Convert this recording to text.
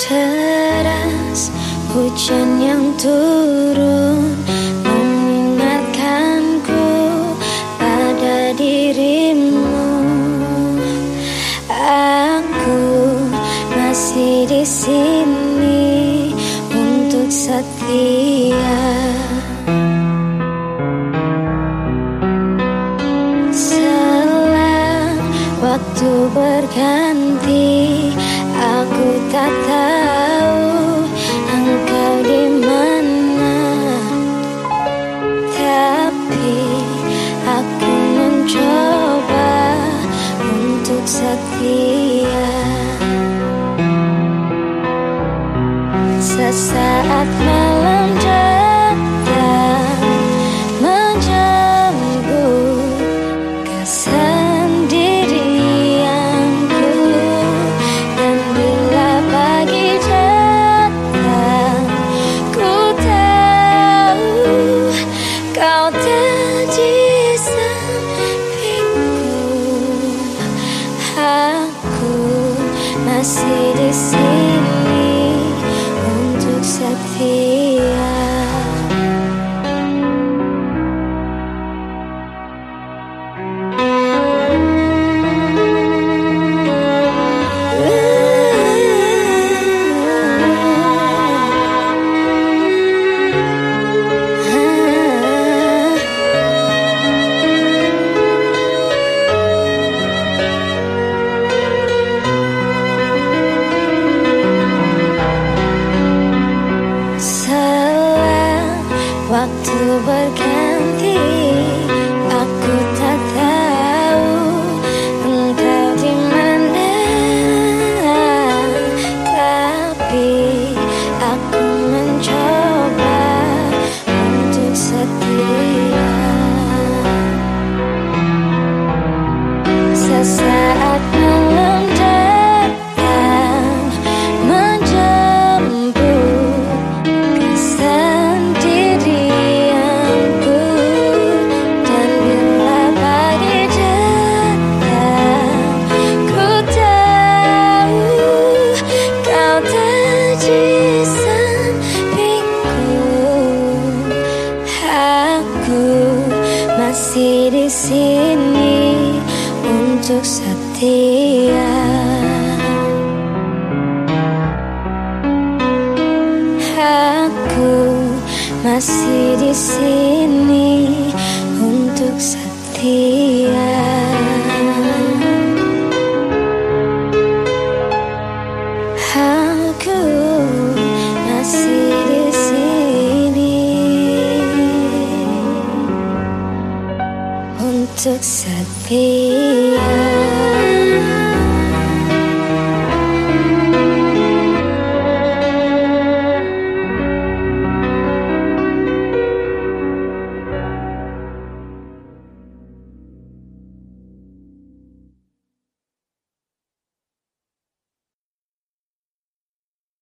Deras hujan yang turun mengingatkanku pada dirimu. Aku masih di sini untuk setia. Selang waktu berganti, aku tak tahu engkau di mana, tapi aku mencoba untuk setia. Sesaat malam datang menjemput kesendirianku, dan bila pagi datang, ku tahu kau tak di sampingku. Aku masih di sini untuk setia. Waktu berganti, aku tak tahu engkau di mana, tapi aku mencoba untuk setia. Sesaat malam datang menjemput kesendirianku, dan bila pagi datang, ku tahu kau tak di sampingku. Aku masih di sini untuk setia. Aku masih di sini untuk setia. Aku masih di sini untuk setia.